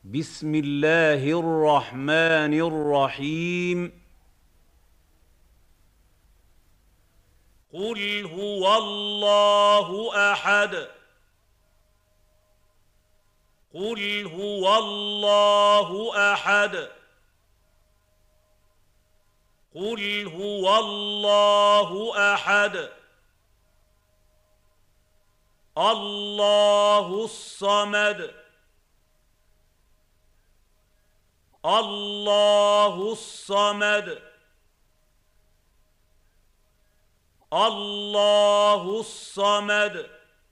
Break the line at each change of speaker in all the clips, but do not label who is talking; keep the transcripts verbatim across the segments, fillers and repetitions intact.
بسم الله الرحمن الرحيم.
قل هو الله أحد. قل هو الله أحد. قل هو الله أحد. الله الصمد. الله الصمد. الله الصمد.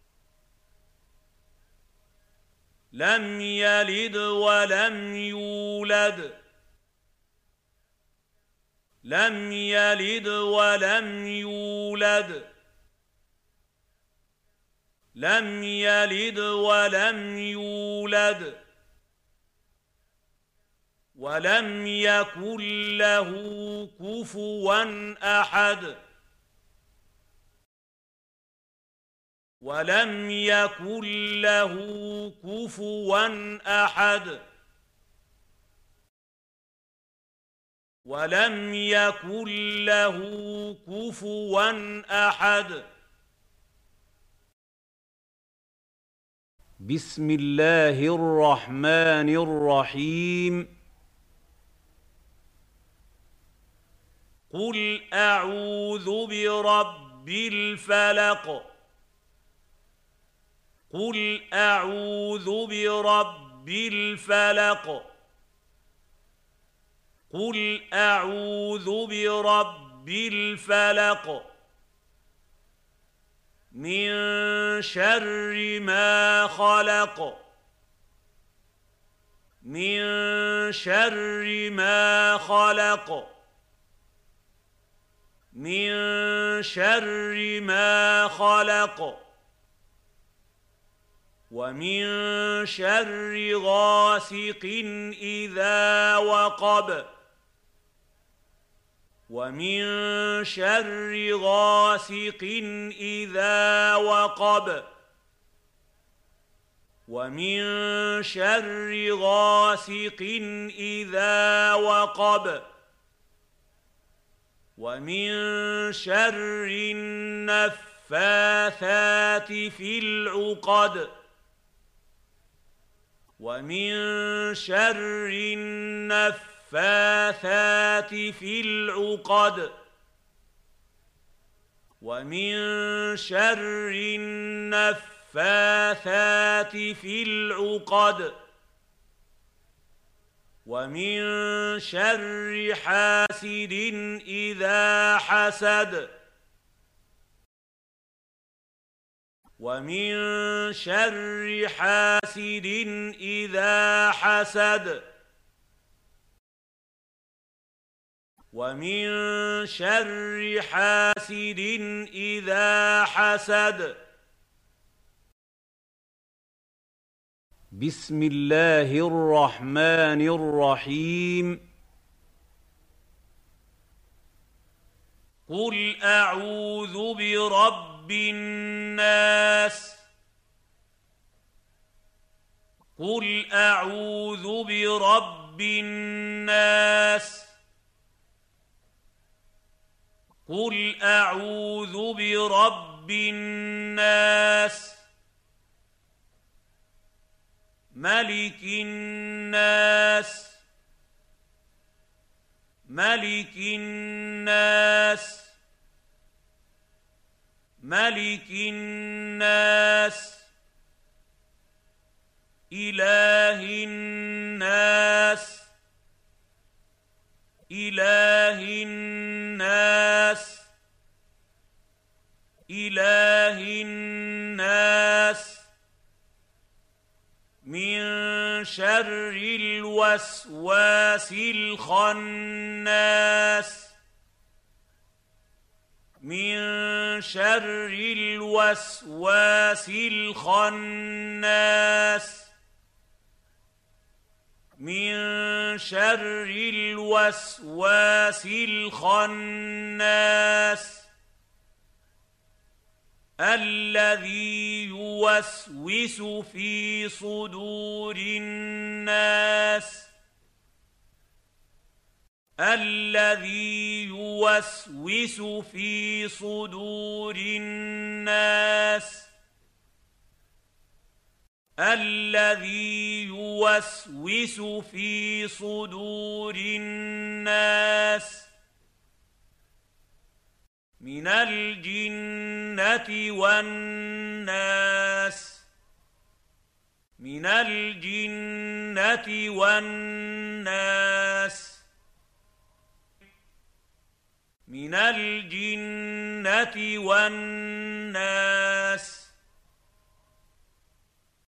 لم يلد ولم يولد. لم يلد ولم يولد. لم يلد ولم يولد. ولم يكن له كفوا أحد. ولم يكن له كفوا أحد. ولم يكن له كفوا أحد.
بسم الله الرحمن الرحيم.
قل أعوذ برب الفلق. قل أعوذ برب الفلق. قل أعوذ برب الفلق من شر ما خلق. من شر ما خلق. من شر ما خلق. ومن شر غاسق إذا وقب. ومن شر غاسق إذا وقب. ومن شر غاسق إذا وقب. ومن شر النفاثات في العقد. ومن شر النفاثات في العقد. ومن شر النفاثات في العقد. ومن شر حاسد إذا حسد. ومن شر حاسد إذا حسد. ومن شر حاسد إذا حسد.
بسم الله الرحمن الرحيم.
قل أعوذ برب الناس. قل أعوذ برب الناس. قل أعوذ برب الناس ملك الناس. ملك الناس. ملك الناس. إله الناس. إله الناس. إله الناس. من شر الوسواس الخناس. من شر الوسواس الخناس. من شر الوسواس الخناس الذي يوسوس في صدور الناس الناس الذي يوسوس في صدور الناس الذي يوسوس في صدور الناس من الجنة والناس من الجنة والناس من الجنة والناس